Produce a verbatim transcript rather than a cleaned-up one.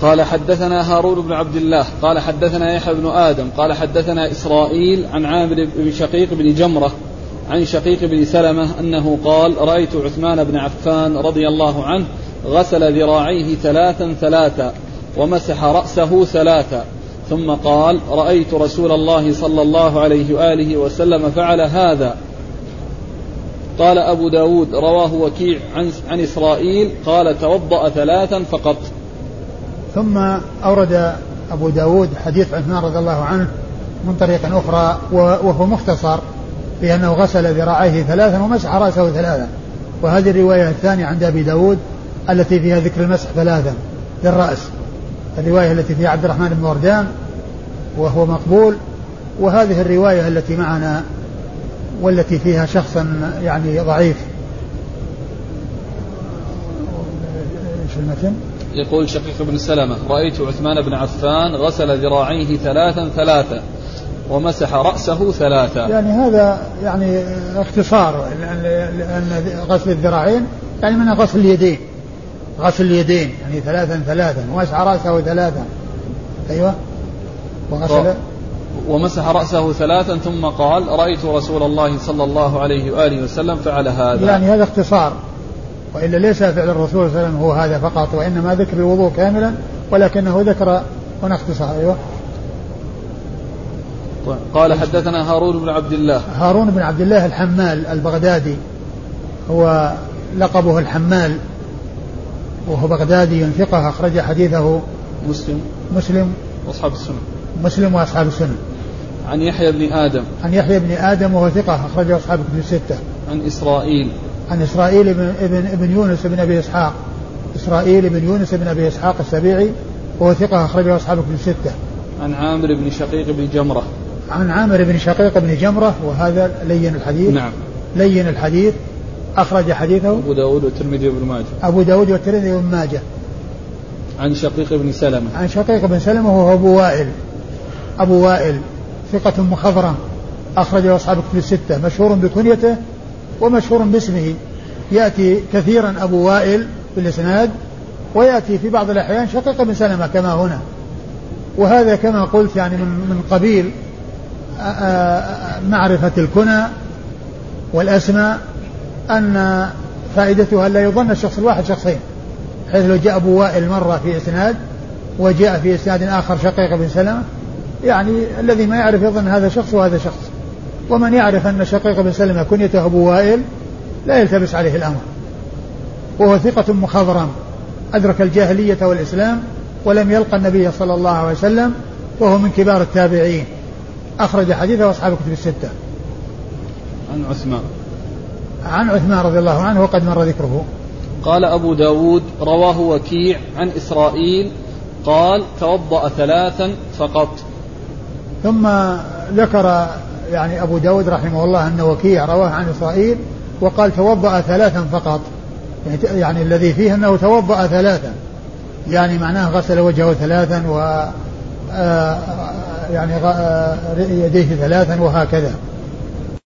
قال حدثنا هارون بن عبد الله قال حدثنا يحيى بن آدم قال حدثنا إسرائيل عن عامر بن شقيق بن جمرة عن شقيق بن سلمة أنه قال رأيت عثمان بن عفان رضي الله عنه غسل ذراعيه ثلاثا ثلاثا ومسح رأسه ثلاثا ثم قال رأيت رسول الله صلى الله عليه وآله وسلم فعل هذا. قال أبو داود رواه وكيع عن, عن إسرائيل قال توضأ ثلاثا فقط. ثم أورد أبو داود حديث عثمان رضي الله عنه من طريق أخرى وهو مختصر في أنه غسل ذراعيه ثلاثا ومسح رأسه ثلاثا. وهذه الرواية الثانية عند أبي داود التي فيها ذكر المسح ثلاثا للرأس، الرواية التي فيها عبد الرحمن بن وردان وهو مقبول، وهذه الرواية التي معنا والتي فيها شخصا يعني ضعيف. ايش المتن؟ يقول شقيق بن سلمة رأيت عثمان بن عفان غسل ذراعيه ثلاثا ثلاثا ومسح رأسه ثلاثا. يعني هذا يعني اختصار، لأن غسل الذراعين يعني من غسل اليدين، غسل اليدين يعني ثلاثا ثلاثا ومسح رأسه ثلاثا. أيوة وغسل ومسح رأسه ثلاثا ثم قال رأيت رسول الله صلى الله عليه وآله وسلم فعل هذا. يعني هذا اختصار، وإلا ليس فعل الرسول صلى الله عليه وسلم هو هذا فقط، وإنما ذكر الوضوء كاملا ولكنه ذكر هنا اختصار. أيوة. قال حدثنا هارون بن عبد الله. هارون بن عبد الله الحمال البغدادي، هو لقبه الحمال، وهو بغدادي ثقة أخرج حديثه مسلم مسلم وأصحاب السنن مسلم وأصحاب السنن. عن يحيى بن آدم عن يحيى بن آدم وهو ثقة أخرجه أصحاب الكتب الستة. عن إسرائيل عن إسرائيل بن ابن, ابن يونس بن أبي إسحاق إسرائيل بن يونس بن أبي إسحاق السبيعي وهو ثقة أخرجه أصحاب الكتب الستة. عن عامر بن شقيق بن جمرة عن عامر بن شقيق بن جمرة وهذا لين الحديث. نعم لين الحديث أخرج حديثه أبو داود والترمذي وابن ماجه. أبو داود والترمذي وابن ماجه. عن شقيق بن سلمة عن شقيق بن سلمة وهو أبو وائل أبو وائل ثقة مخضرم أخرجه أصحاب الكتب الستة، مشهور بكنيته ومشهور باسمه، يأتي كثيرا أبو وائل في الإسناد ويأتي في بعض الأحيان شقيق بن سلمة كما هنا. وهذا كما قلت يعني من, من قبيل معرفة الكنى والأسماء، أن فائدتها لا يظن الشخص الواحد شخصين، حيث لو جاء أبو وائل مرة في إسناد وجاء في إسناد آخر شقيق بن سلمة، يعني الذي ما يعرف يظن هذا شخص وهذا شخص، ومن يعرف أن شقيق بن سلمة كنيته أبو وائل لا يلتبس عليه الأمر. وهو ثقة مخضرم أدرك الجاهلية والإسلام ولم يلقى النبي صلى الله عليه وسلم، وهو من كبار التابعين، أخرج حديثه أصحاب الكتب الستة. عن عثمان عن عثمان رضي الله عنه وقد مر ذكره. قال أبو داود رواه وكيع عن إسرائيل قال توضأ ثلاثا فقط. ثم ذكر يعني أبو داود رحمه الله أن وكيع رواه عن إسرائيل وقال توضأ ثلاثا فقط، يعني الذي فيه أنه توضأ ثلاثا، يعني معناه غسل وجهه ثلاثا و يعني يديه ثلاثا وهكذا.